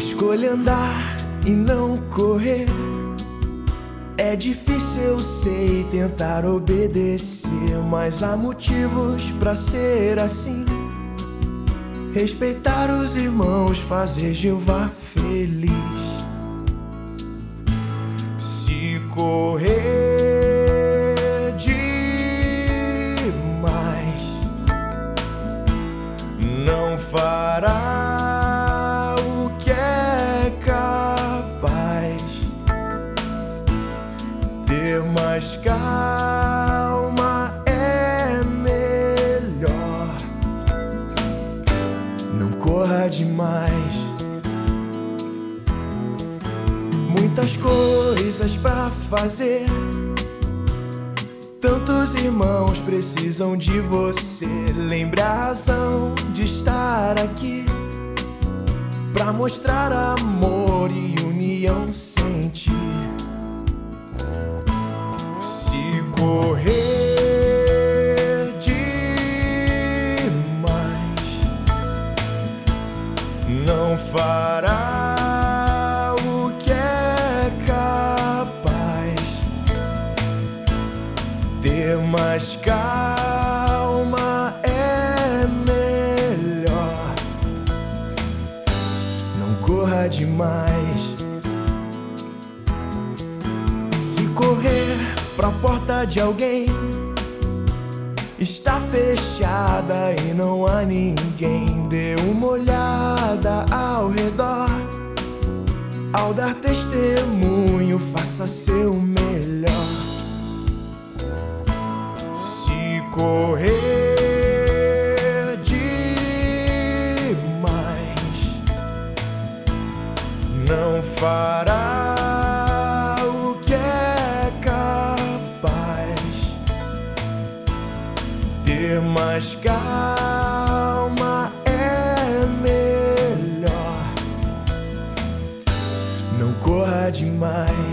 Escolha andar e não correr. É difícil, eu sei, tentar obedecer, mas há motivos pra ser assim. Respeitar os irmãos, fazer Jeová feliz. Se correr demais, não fará o que é capaz. Ter mais calma é melhor. Não corra demais. Muitas coisas pra fazer. Tantos irmãos precisam de você. Lembre a razão de estar aqui, pra mostrar amor e união, sentir. Se correr demais, não fará o que é capaz. Ter mais calma é melhor. Não corra demais. Se correr pra porta de alguém, está fechada e não há ninguém. Dê uma olhada ao redor. Ao dar testemunho, faça seu melhor. Se correr demais, não fará o que é capaz. Ter mais calma é melhor. Não corra demais.